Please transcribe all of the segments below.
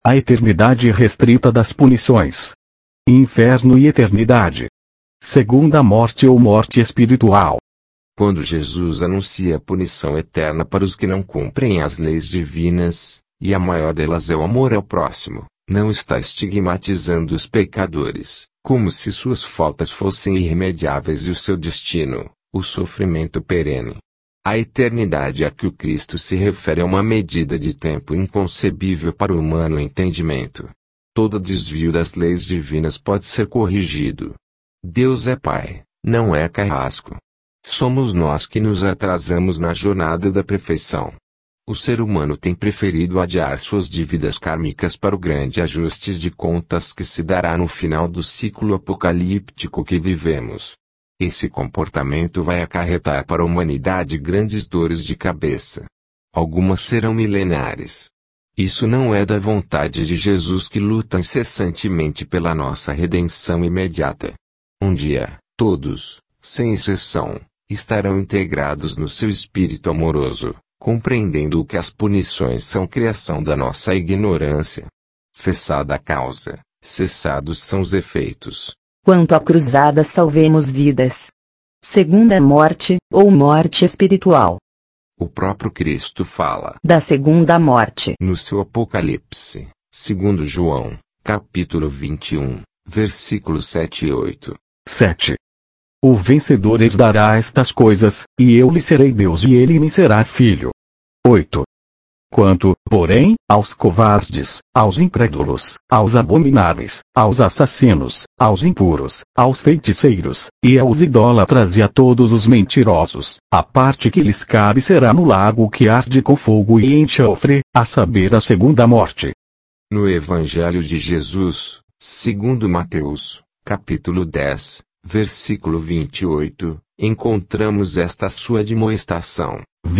A eternidade restrita das punições. Inferno e eternidade. Segunda morte ou morte espiritual. Quando Jesus anuncia a punição eterna para os que não cumprem as leis divinas, e a maior delas é o amor ao próximo, não está estigmatizando os pecadores, como se suas faltas fossem irremediáveis e o seu destino, o sofrimento perene. A eternidade a que o Cristo se refere é uma medida de tempo inconcebível para o humano entendimento. Todo desvio das leis divinas pode ser corrigido. Deus é Pai, não é carrasco. Somos nós que nos atrasamos na jornada da perfeição. O ser humano tem preferido adiar suas dívidas kármicas para o grande ajuste de contas que se dará no final do ciclo apocalíptico que vivemos. Esse comportamento vai acarretar para a humanidade grandes dores de cabeça. Algumas serão milenares. Isso não é da vontade de Jesus, que luta incessantemente pela nossa redenção imediata. Um dia, todos, sem exceção, estarão integrados no seu espírito amoroso, compreendendo que as punições são criação da nossa ignorância. Cessada a causa, cessados são os efeitos. Quanto à cruzada, salvemos vidas. Segunda morte, ou morte espiritual. O próprio Cristo fala da segunda morte no seu Apocalipse, segundo João, capítulo 21, versículos 7 e 8. 7. O vencedor herdará estas coisas, e eu lhe serei Deus e ele me será filho. 8. Quanto, porém, aos covardes, aos incrédulos, aos abomináveis, aos assassinos, aos impuros, aos feiticeiros, e aos idólatras e a todos os mentirosos, a parte que lhes cabe será no lago que arde com fogo e enxofre, a saber, a segunda morte. No Evangelho de Jesus, segundo Mateus, capítulo 10, versículo 28, encontramos esta sua admoestação.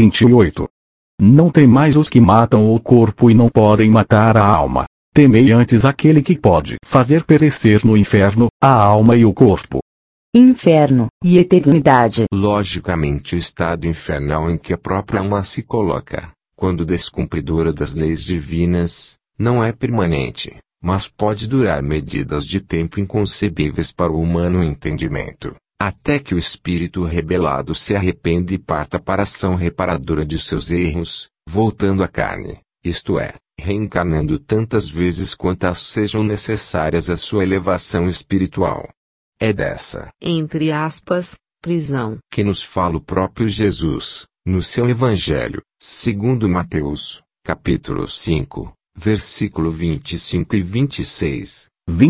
28. Não temais os que matam o corpo e não podem matar a alma. Temei antes aquele que pode fazer perecer no inferno a alma e o corpo. Inferno e eternidade. Logicamente, o estado infernal em que a própria alma se coloca, quando descumpridora das leis divinas, não é permanente, mas pode durar medidas de tempo inconcebíveis para o humano entendimento, até que o espírito rebelado se arrependa e parta para a ação reparadora de seus erros, voltando à carne, isto é, reencarnando tantas vezes quantas sejam necessárias à sua elevação espiritual. É dessa, entre aspas, prisão, que nos fala o próprio Jesus, no seu Evangelho, segundo Mateus, capítulo 5, versículo 25 e 26.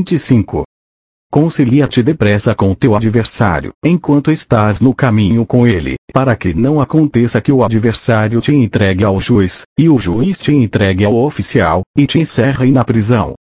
25. Concilia-te depressa com teu adversário, enquanto estás no caminho com ele, para que não aconteça que o adversário te entregue ao juiz, e o juiz te entregue ao oficial, e te encerre na prisão.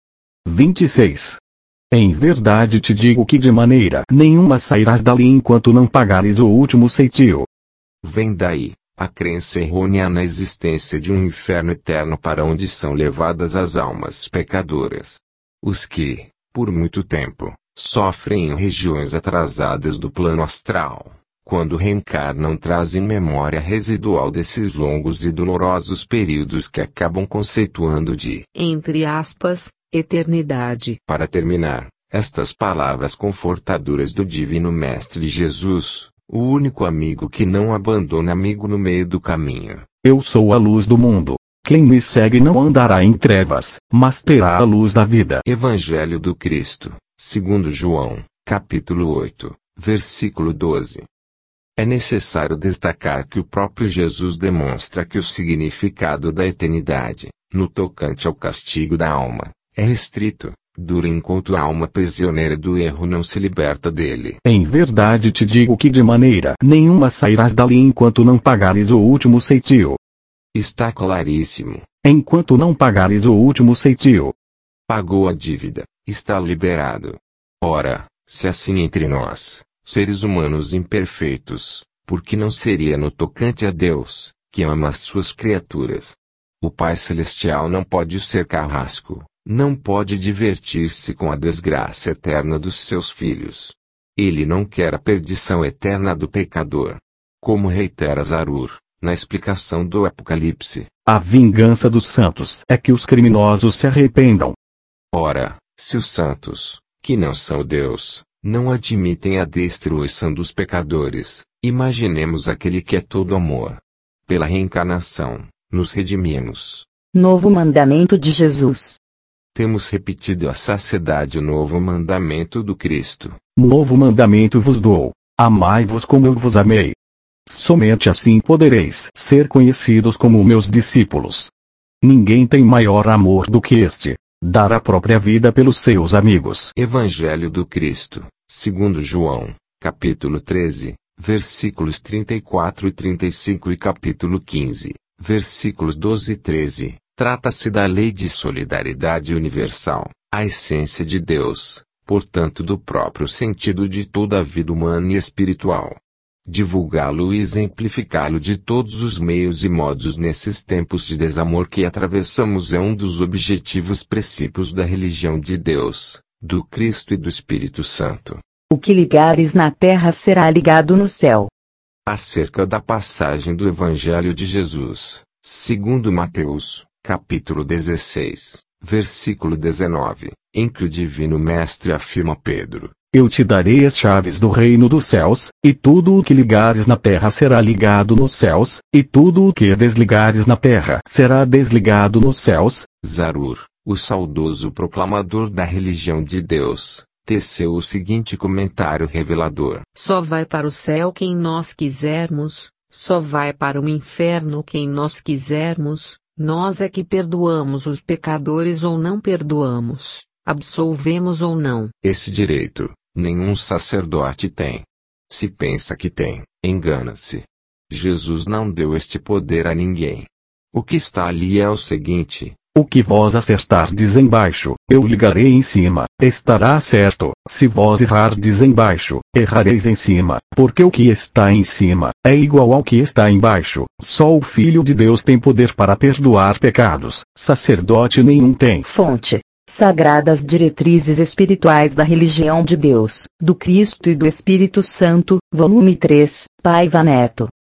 26. Em verdade te digo que de maneira nenhuma sairás dali enquanto não pagares o último ceitil. Vem daí a crença errônea na existência de um inferno eterno para onde são levadas as almas pecadoras. Os que, por muito tempo, sofrem em regiões atrasadas do plano astral, quando reencarnam trazem memória residual desses longos e dolorosos períodos que acabam conceituando de, entre aspas, eternidade. Para terminar, estas palavras confortadoras do Divino Mestre Jesus, o único amigo que não abandona amigo no meio do caminho. Eu sou a luz do mundo. Quem me segue não andará em trevas, mas terá a luz da vida. Evangelho do Cristo, segundo João, capítulo 8, versículo 12. É necessário destacar que o próprio Jesus demonstra que o significado da eternidade, no tocante ao castigo da alma, é restrito, dura enquanto a alma prisioneira do erro não se liberta dele. Em verdade te digo que de maneira nenhuma sairás dali enquanto não pagares o último ceitil. Está claríssimo. Enquanto não pagares o último ceitil. Pagou a dívida, está liberado. Ora, se assim entre nós, seres humanos imperfeitos, por que não seria no tocante a Deus, que ama as suas criaturas? O Pai Celestial não pode ser carrasco, não pode divertir-se com a desgraça eterna dos seus filhos. Ele não quer a perdição eterna do pecador. Como reitera Zarur, na explicação do Apocalipse, A vingança dos santos é que os criminosos se arrependam. Ora, se os santos, que não são Deus, não admitem a destruição dos pecadores, imaginemos aquele que é todo amor. Pela reencarnação, nos redimimos. Novo mandamento de Jesus. Temos repetido à saciedade o novo mandamento do Cristo. Novo mandamento vos dou: amai-vos como eu vos amei. Somente assim podereis ser conhecidos como meus discípulos. Ninguém tem maior amor do que este: dar a própria vida pelos seus amigos. Evangelho do Cristo, segundo João, capítulo 13, versículos 34 e 35 e capítulo 15, versículos 12 e 13. Trata-se da lei de solidariedade universal, a essência de Deus, portanto do próprio sentido de toda a vida humana e espiritual. Divulgá-lo e exemplificá-lo de todos os meios e modos nesses tempos de desamor que atravessamos é um dos objetivos princípios da religião de Deus, do Cristo e do Espírito Santo. O que ligares na terra será ligado no céu. Acerca da passagem do Evangelho de Jesus, segundo Mateus, capítulo 16, versículo 19, em que o Divino Mestre afirma a Pedro: Eu te darei as chaves do reino dos céus, e tudo o que ligares na terra será ligado nos céus, e tudo o que desligares na terra será desligado nos céus. Zarur, o saudoso proclamador da religião de Deus, teceu o seguinte comentário revelador: Só vai para o céu quem nós quisermos, só vai para o inferno quem nós quisermos, nós é que perdoamos os pecadores ou não perdoamos, absolvemos ou não. Esse direito, nenhum sacerdote tem. Se pensa que tem, engana-se. Jesus não deu este poder a ninguém. O que está ali é o seguinte: o que vós acertardes embaixo, eu ligarei em cima, estará certo. Se vós errardes embaixo, errareis em cima, porque o que está em cima é igual ao que está embaixo. Só o Filho de Deus tem poder para perdoar pecados, sacerdote nenhum tem. Fonte: Sagradas Diretrizes Espirituais da Religião de Deus, do Cristo e do Espírito Santo, volume 3, Paiva Neto.